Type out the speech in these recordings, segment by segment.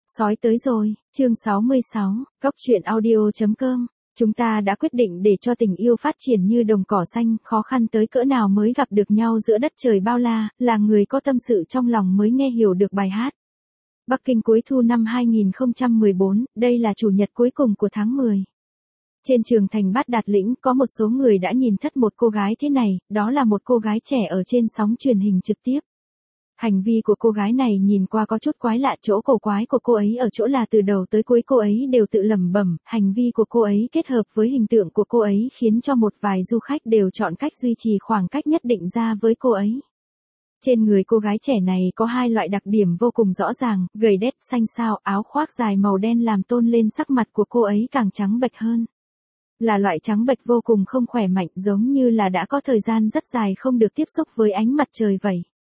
Sói tới rồi, chương 66, góc truyện audio.com. Chúng ta đã quyết định để cho tình yêu phát triển như đồng cỏ xanh, khó khăn tới cỡ nào mới gặp được nhau giữa đất trời bao la, là người có tâm sự trong lòng mới nghe hiểu được bài hát. Bắc Kinh cuối thu năm 2014, đây là chủ nhật cuối cùng của tháng 10. Trên trường thành Bát Đạt Lĩnh có một số người đã nhìn thất một cô gái thế này, đó là một cô gái trẻ ở trên sóng truyền hình trực tiếp. Hành vi của cô gái này nhìn qua có chút quái lạ, chỗ cổ quái của cô ấy ở chỗ là từ đầu tới cuối cô ấy đều tự lẩm bẩm, hành vi của cô ấy kết hợp với hình tượng của cô ấy khiến cho một vài du khách đều chọn cách duy trì khoảng cách nhất định ra với cô ấy. Trên người cô gái trẻ này có hai loại đặc điểm vô cùng rõ ràng, gầy đét, xanh xao, áo khoác dài màu đen làm tôn lên sắc mặt của cô ấy càng trắng bệch hơn. Là loại trắng bệch vô cùng không khỏe mạnh, giống như là đã có thời gian rất dài không được tiếp xúc với ánh mặt trời vậy.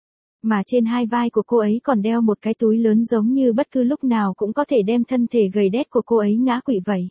Mà trên hai vai của cô ấy còn đeo một cái túi lớn giống như bất cứ lúc nào cũng có thể đem thân thể gầy đét của cô ấy ngã quỵ vậy.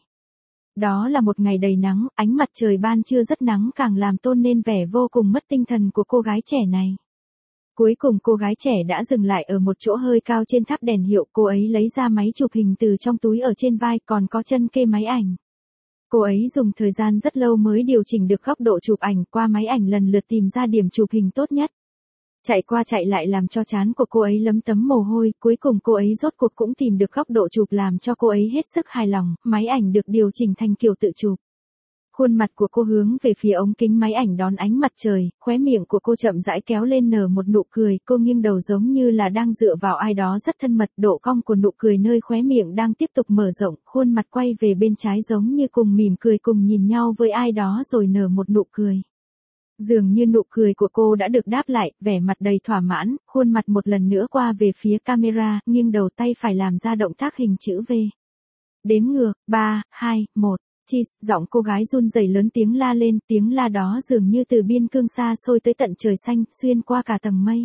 Đó là một ngày đầy nắng, ánh mặt trời ban trưa rất nắng càng làm tôn nên vẻ vô cùng mất tinh thần của cô gái trẻ này. Cuối cùng cô gái trẻ đã dừng lại ở một chỗ hơi cao trên tháp đèn hiệu, cô ấy lấy ra máy chụp hình từ trong túi ở trên vai, còn có chân kê máy ảnh. Cô ấy dùng thời gian rất lâu mới điều chỉnh được góc độ chụp ảnh, qua máy ảnh lần lượt tìm ra điểm chụp hình tốt nhất. Chạy qua chạy lại làm cho trán của cô ấy lấm tấm mồ hôi, cuối cùng cô ấy rốt cuộc cũng tìm được góc độ chụp làm cho cô ấy hết sức hài lòng, máy ảnh được điều chỉnh thành kiểu tự chụp. Khuôn mặt của cô hướng về phía ống kính máy ảnh đón ánh mặt trời, khóe miệng của cô chậm rãi kéo lên nở một nụ cười, cô nghiêng đầu giống như là đang dựa vào ai đó rất thân mật, độ cong của nụ cười nơi khóe miệng đang tiếp tục mở rộng, khuôn mặt quay về bên trái giống như cùng mỉm cười cùng nhìn nhau với ai đó rồi nở một nụ cười. Dường như nụ cười của cô đã được đáp lại, vẻ mặt đầy thỏa mãn, khuôn mặt một lần nữa qua về phía camera, nghiêng đầu tay phải làm ra động tác hình chữ V. Đếm ngược, 3, 2, 1. Cheese, giọng cô gái run rẩy lớn tiếng la lên, tiếng la đó dường như từ biên cương xa xôi tới tận trời xanh, xuyên qua cả tầng mây.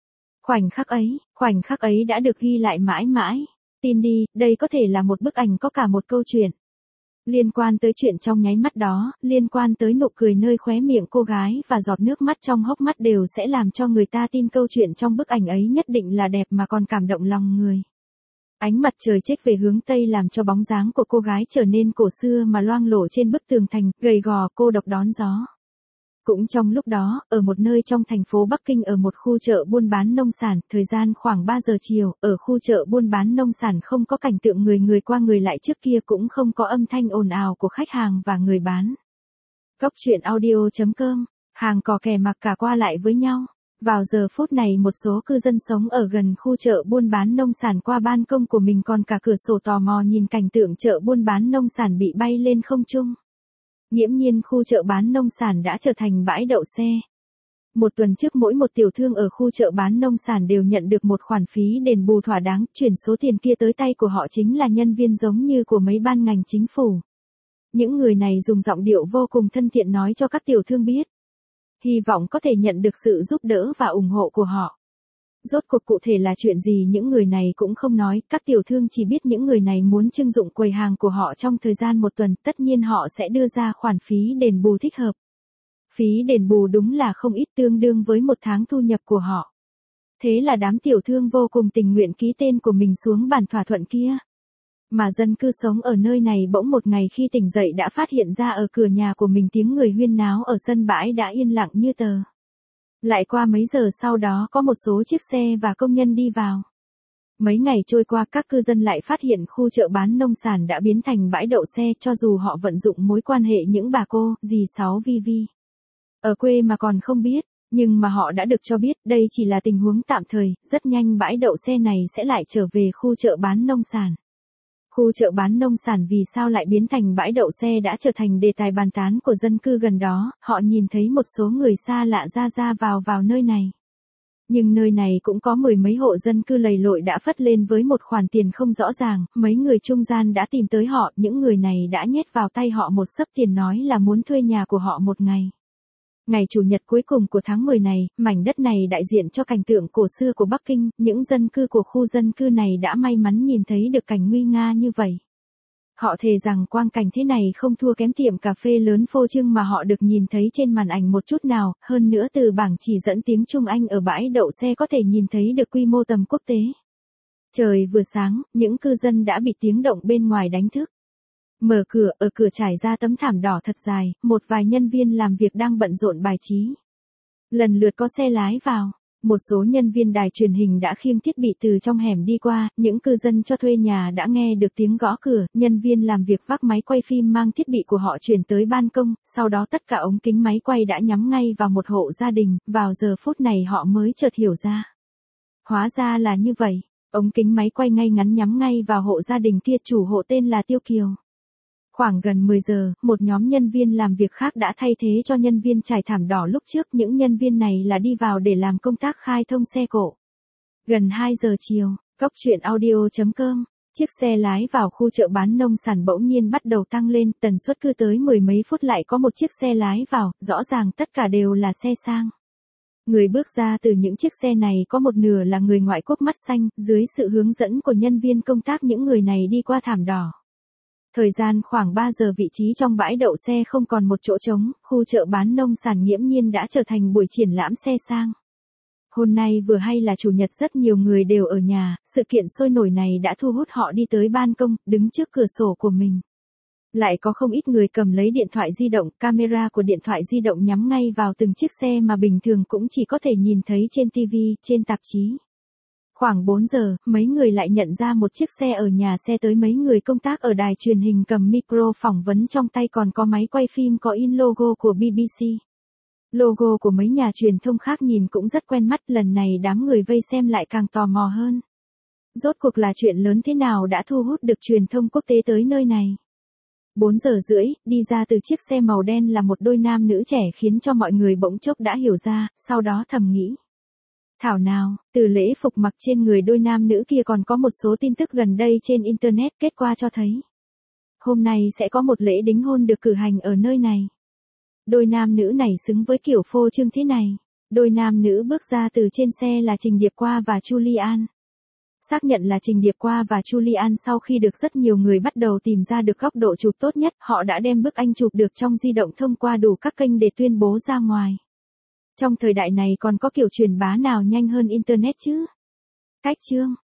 Khoảnh khắc ấy đã được ghi lại mãi mãi. Tin đi, đây có thể là một bức ảnh có cả một câu chuyện. Liên quan tới chuyện trong nháy mắt đó, liên quan tới nụ cười nơi khóe miệng cô gái và giọt nước mắt trong hốc mắt đều sẽ làm cho người ta tin câu chuyện trong bức ảnh ấy nhất định là đẹp mà còn cảm động lòng người. Ánh mặt trời chếch về hướng Tây làm cho bóng dáng của cô gái trở nên cổ xưa mà loang lổ trên bức tường thành, gầy gò cô độc đón gió. Cũng trong lúc đó, ở một nơi trong thành phố Bắc Kinh ở một khu chợ buôn bán nông sản, thời gian khoảng 3 giờ chiều, ở khu chợ buôn bán nông sản không có cảnh tượng người qua người lại trước kia, cũng không có âm thanh ồn ào của khách hàng và người bán. Góc truyện audio.com, hàng cò kè mặc cả qua lại với nhau. Vào giờ phút này một số cư dân sống ở gần khu chợ buôn bán nông sản qua ban công của mình còn cả cửa sổ tò mò nhìn cảnh tượng chợ buôn bán nông sản bị bay lên không trung. Nghiễm nhiên khu chợ bán nông sản đã trở thành bãi đậu xe. Một tuần trước mỗi một tiểu thương ở khu chợ bán nông sản đều nhận được một khoản phí đền bù thỏa đáng, chuyển số tiền kia tới tay của họ chính là nhân viên giống như của mấy ban ngành chính phủ. Những người này dùng giọng điệu vô cùng thân thiện nói cho các tiểu thương biết. Hy vọng có thể nhận được sự giúp đỡ và ủng hộ của họ. Rốt cuộc cụ thể là chuyện gì những người này cũng không nói, các tiểu thương chỉ biết những người này muốn trưng dụng quầy hàng của họ trong thời gian một tuần, tất nhiên họ sẽ đưa ra khoản phí đền bù thích hợp. Phí đền bù đúng là không ít, tương đương với một tháng thu nhập của họ. Thế là đám tiểu thương vô cùng tình nguyện ký tên của mình xuống bản thỏa thuận kia. Mà dân cư sống ở nơi này bỗng một ngày khi tỉnh dậy đã phát hiện ra ở cửa nhà của mình tiếng người huyên náo ở sân bãi đã yên lặng như tờ. Lại qua mấy giờ sau đó có một số chiếc xe và công nhân đi vào. Mấy ngày trôi qua các cư dân lại phát hiện khu chợ bán nông sản đã biến thành bãi đậu xe, cho dù họ vận dụng mối quan hệ những bà cô, dì sáu vi. Ở quê mà còn không biết, nhưng mà họ đã được cho biết đây chỉ là tình huống tạm thời, rất nhanh bãi đậu xe này sẽ lại trở về khu chợ bán nông sản. Khu chợ bán nông sản vì sao lại biến thành bãi đậu xe đã trở thành đề tài bàn tán của dân cư gần đó, họ nhìn thấy một số người xa lạ ra vào nơi này. Nhưng nơi này cũng có mười mấy hộ dân cư lầy lội đã phất lên với một khoản tiền không rõ ràng, mấy người trung gian đã tìm tới họ, những người này đã nhét vào tay họ một xấp tiền nói là muốn thuê nhà của họ một ngày. Ngày Chủ nhật cuối cùng của tháng 10 này, mảnh đất này đại diện cho cảnh tượng cổ xưa của Bắc Kinh, những dân cư của khu dân cư này đã may mắn nhìn thấy được cảnh nguy nga như vậy. Họ thề rằng quang cảnh thế này không thua kém tiệm cà phê lớn phô trương mà họ được nhìn thấy trên màn ảnh một chút nào, hơn nữa từ bảng chỉ dẫn tiếng Trung Anh ở bãi đậu xe có thể nhìn thấy được quy mô tầm quốc tế. Trời vừa sáng, những cư dân đã bị tiếng động bên ngoài đánh thức. Mở cửa, ở cửa trải ra tấm thảm đỏ thật dài, một vài nhân viên làm việc đang bận rộn bài trí. Lần lượt có xe lái vào. Một số nhân viên đài truyền hình đã khiêng thiết bị từ trong hẻm đi qua, những cư dân cho thuê nhà đã nghe được tiếng gõ cửa, nhân viên làm việc vác máy quay phim mang thiết bị của họ chuyển tới ban công, sau đó tất cả ống kính máy quay đã nhắm ngay vào một hộ gia đình, vào giờ phút này họ mới chợt hiểu ra. Hóa ra là như vậy, ống kính máy quay ngay ngắn nhắm ngay vào hộ gia đình kia, chủ hộ tên là Tiêu Kiều. Khoảng gần 10 giờ, một nhóm nhân viên làm việc khác đã thay thế cho nhân viên trải thảm đỏ lúc trước, những nhân viên này là đi vào để làm công tác khai thông xe cộ. Gần 2 giờ chiều, Cóc truyện audio.com, chiếc xe lái vào khu chợ bán nông sản bỗng nhiên bắt đầu tăng lên, tần suất cứ tới mười mấy phút lại có một chiếc xe lái vào, rõ ràng tất cả đều là xe sang. Người bước ra từ những chiếc xe này có một nửa là người ngoại quốc mắt xanh, dưới sự hướng dẫn của nhân viên công tác những người này đi qua thảm đỏ. Thời gian khoảng 3 giờ, vị trí trong bãi đậu xe không còn một chỗ trống, khu chợ bán nông sản nghiễm nhiên đã trở thành buổi triển lãm xe sang. Hôm nay vừa hay là chủ nhật, rất nhiều người đều ở nhà, sự kiện sôi nổi này đã thu hút họ đi tới ban công, đứng trước cửa sổ của mình. Lại có không ít người cầm lấy điện thoại di động, camera của điện thoại di động nhắm ngay vào từng chiếc xe mà bình thường cũng chỉ có thể nhìn thấy trên TV, trên tạp chí. Khoảng 4 giờ, mấy người lại nhận ra một chiếc xe ở nhà xe tới, mấy người công tác ở đài truyền hình cầm micro phỏng vấn, trong tay còn có máy quay phim có in logo của BBC. Logo của mấy nhà truyền thông khác nhìn cũng rất quen mắt, lần này đám người vây xem lại càng tò mò hơn. Rốt cuộc là chuyện lớn thế nào đã thu hút được truyền thông quốc tế tới nơi này? 4 giờ rưỡi, đi ra từ chiếc xe màu đen là một đôi nam nữ trẻ, khiến cho mọi người bỗng chốc đã hiểu ra, sau đó thầm nghĩ. Thảo nào, từ lễ phục mặc trên người đôi nam nữ kia còn có một số tin tức gần đây trên Internet, kết quả cho thấy. Hôm nay sẽ có một lễ đính hôn được cử hành ở nơi này. Đôi nam nữ này xứng với kiểu phô trương thế này. Đôi nam nữ bước ra từ trên xe là Trình Điệp Qua và Julian. Xác nhận là Trình Điệp Qua và Julian, sau khi được rất nhiều người bắt đầu tìm ra được góc độ chụp tốt nhất, họ đã đem bức ảnh chụp được trong di động thông qua đủ các kênh để tuyên bố ra ngoài. Trong thời đại này còn có kiểu truyền bá nào nhanh hơn Internet chứ? Cách chương